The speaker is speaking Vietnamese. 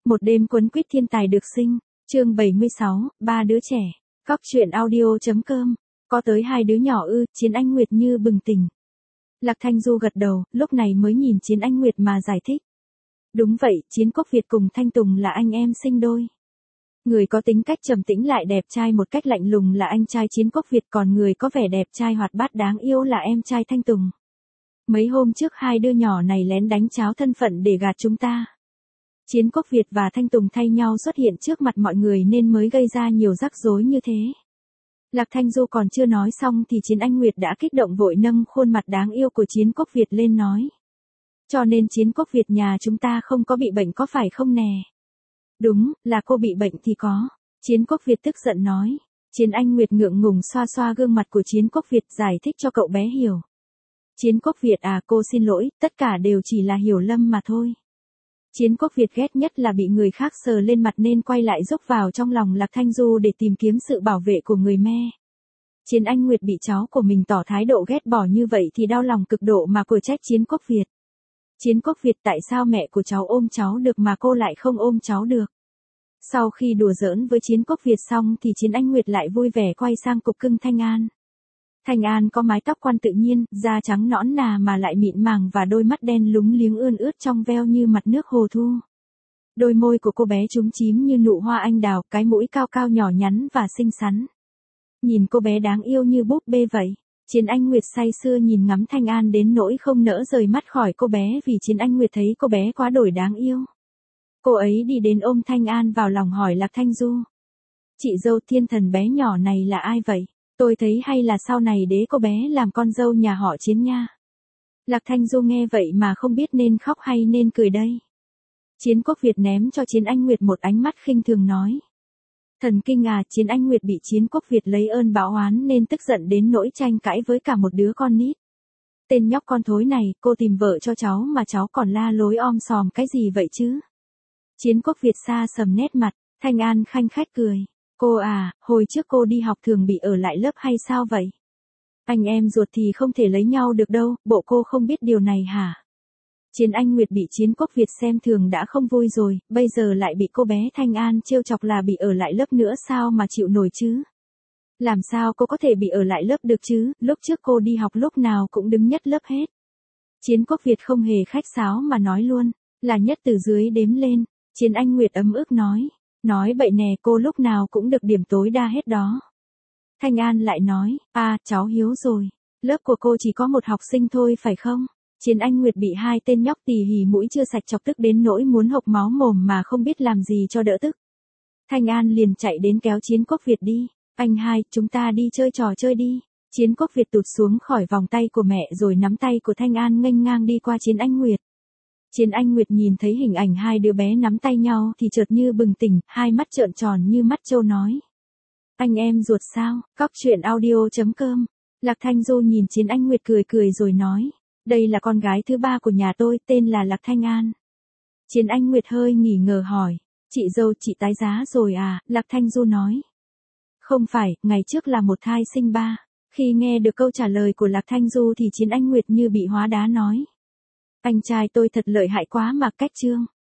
Một đêm quấn quýt thiên tài được sinh, chương 76, ba đứa trẻ, Cóc truyện audio.com, có tới hai đứa nhỏ ư, Chiến Anh Nguyệt như bừng tỉnh. Lạc Thanh Du gật đầu, lúc này mới nhìn Chiến Anh Nguyệt mà giải thích. Đúng vậy, Chiến Quốc Việt cùng Thanh Tùng là anh em sinh đôi. Người có tính cách trầm tĩnh lại đẹp trai một cách lạnh lùng là anh trai Chiến Quốc Việt, còn người có vẻ đẹp trai hoạt bát đáng yêu là em trai Thanh Tùng. Mấy hôm trước hai đứa nhỏ này lén đánh cháo thân phận để gạt chúng ta. Chiến Quốc Việt và Thanh Tùng thay nhau xuất hiện trước mặt mọi người nên mới gây ra nhiều rắc rối như thế. Lạc Thanh Du còn chưa nói xong thì Chiến Anh Nguyệt đã kích động vội nâng khuôn mặt đáng yêu của Chiến Quốc Việt lên nói. Cho nên Chiến Quốc Việt nhà chúng ta không có bị bệnh có phải không nè? Đúng, là cô bị bệnh thì có. Chiến Quốc Việt tức giận nói. Chiến Anh Nguyệt ngượng ngùng xoa xoa gương mặt của Chiến Quốc Việt giải thích cho cậu bé hiểu. Chiến Quốc Việt à, cô xin lỗi, tất cả đều chỉ là hiểu lầm mà thôi. Chiến Quốc Việt ghét nhất là bị người khác sờ lên mặt nên quay lại rúc vào trong lòng Lạc Thanh Du để tìm kiếm sự bảo vệ của người me. Chiến Anh Nguyệt bị cháu của mình tỏ thái độ ghét bỏ như vậy thì đau lòng cực độ mà cười trách Chiến Quốc Việt. Chiến Quốc Việt tại sao mẹ của cháu ôm cháu được mà cô lại không ôm cháu được? Sau khi đùa giỡn với Chiến Quốc Việt xong thì Chiến Anh Nguyệt lại vui vẻ quay sang cục cưng Thanh An. Thanh An có mái tóc quan tự nhiên, da trắng nõn nà mà lại mịn màng và đôi mắt đen lúng liếng ươn ướt trong veo như mặt nước hồ thu. Đôi môi của cô bé chúm chím như nụ hoa anh đào, cái mũi cao cao nhỏ nhắn và xinh xắn. Nhìn cô bé đáng yêu như búp bê vậy. Chiến Anh Nguyệt say sưa nhìn ngắm Thanh An đến nỗi không nỡ rời mắt khỏi cô bé vì Chiến Anh Nguyệt thấy cô bé quá đổi đáng yêu. Cô ấy đi đến ôm Thanh An vào lòng hỏi Lạc Thanh Du. Chị dâu thiên thần bé nhỏ này là ai vậy? Tôi thấy hay là sau này đế cô bé làm con dâu nhà họ Chiến nha. Lạc Thanh Du nghe vậy mà không biết nên khóc hay nên cười đây. Chiến Quốc Việt ném cho Chiến Anh Nguyệt một ánh mắt khinh thường nói. Thần kinh à, Chiến Anh Nguyệt bị Chiến Quốc Việt lấy ơn báo oán nên tức giận đến nỗi tranh cãi với cả một đứa con nít. Tên nhóc con thối này, cô tìm vợ cho cháu mà cháu còn la lối om sòm cái gì vậy chứ? Chiến Quốc Việt xa sầm nét mặt, Thanh An khanh khách cười. Cô à, hồi trước cô đi học thường bị ở lại lớp hay sao vậy? Anh em ruột thì không thể lấy nhau được đâu, bộ cô không biết điều này hả? Chiến Anh Nguyệt bị Chiến Quốc Việt xem thường đã không vui rồi, bây giờ lại bị cô bé Thanh An trêu chọc là bị ở lại lớp nữa sao mà chịu nổi chứ? Làm sao cô có thể bị ở lại lớp được chứ, lúc trước cô đi học lúc nào cũng đứng nhất lớp hết. Chiến Quốc Việt không hề khách sáo mà nói luôn, là nhất từ dưới đếm lên. Chiến Anh Nguyệt ấm ức nói. Nói bậy nè, cô lúc nào cũng được điểm tối đa hết đó. Thanh An lại nói, cháu hiếu rồi. Lớp của cô chỉ có một học sinh thôi phải không? Chiến Anh Nguyệt bị hai tên nhóc tì hì mũi chưa sạch chọc tức đến nỗi muốn hộc máu mồm mà không biết làm gì cho đỡ tức. Thanh An liền chạy đến kéo Chiến Quốc Việt đi. Anh hai, chúng ta đi chơi trò chơi đi. Chiến Quốc Việt tụt xuống khỏi vòng tay của mẹ rồi nắm tay của Thanh An nghênh ngang đi qua Chiến Anh Nguyệt. Chiến Anh Nguyệt nhìn thấy hình ảnh hai đứa bé nắm tay nhau thì chợt như bừng tỉnh, hai mắt trợn tròn như mắt trâu nói. Anh em ruột sao? Cóc truyện audio.com. Lạc Thanh Du nhìn Chiến Anh Nguyệt cười cười rồi nói. Đây là con gái thứ ba của nhà tôi, tên là Lạc Thanh An. Chiến Anh Nguyệt hơi nghi ngờ hỏi. Chị dâu chị tái giá rồi à? Lạc Thanh Du nói. Không phải, ngày trước là một thai sinh ba. Khi nghe được câu trả lời của Lạc Thanh Du thì Chiến Anh Nguyệt như bị hóa đá nói. Anh trai tôi thật lợi hại quá mà cách trương.